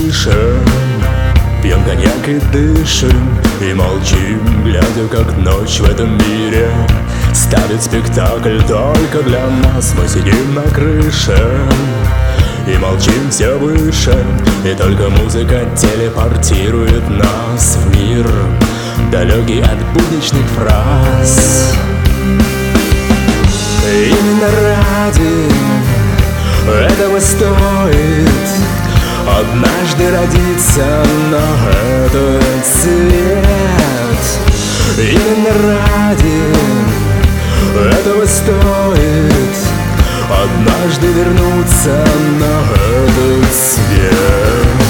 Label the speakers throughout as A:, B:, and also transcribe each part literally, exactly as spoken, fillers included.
A: крыше, пьем коньяк и дышим, и молчим, глядя, как ночь в этом мире ставит спектакль только для нас. Мы сидим на крыше и молчим все выше, и только музыка телепортирует нас в мир, далекий от будничных фраз. Именно ради этого стоит однажды родиться на этот свет. Именно ради этого стоит однажды вернуться на этот свет.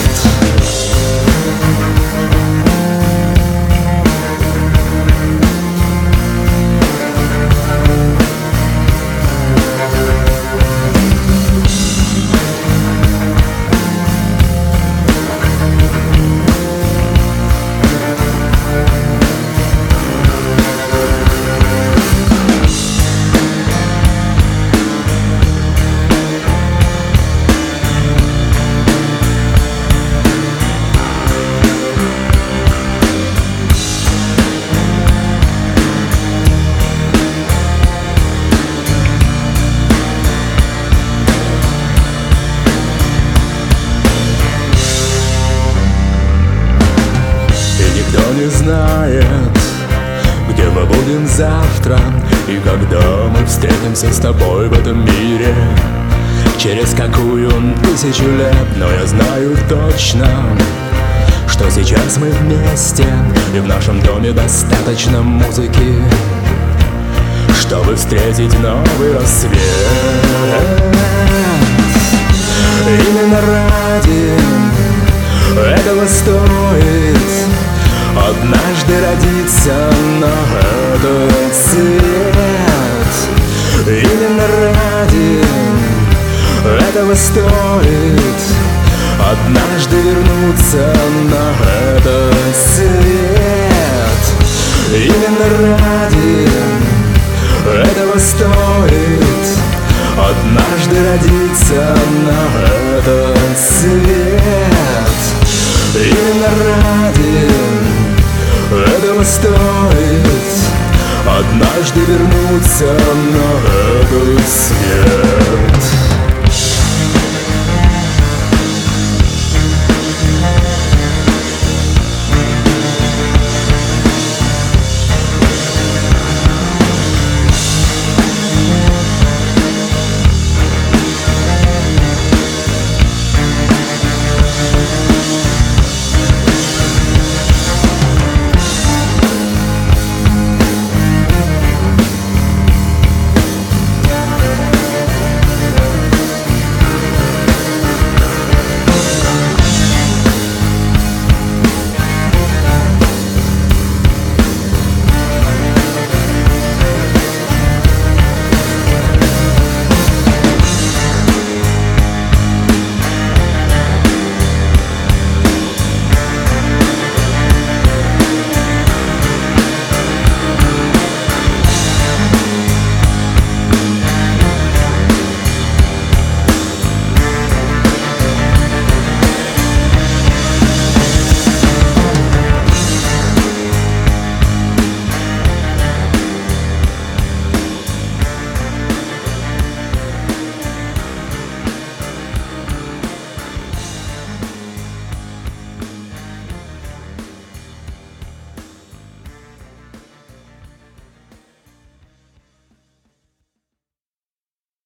A: Никто не знает, где мы будем завтра и когда мы встретимся с тобой в этом мире. Через какую тысячу лет, но я знаю точно, что сейчас мы вместе, и в нашем доме достаточно музыки, чтобы встретить новый рассвет. Именно ради этого стоит однажды родиться на этот свет. Именно ради этого стоит однажды вернуться на этот свет. Именно ради этого стоит однажды родиться на этот свет. Именно ради этого стоит однажды вернуться на этот свет.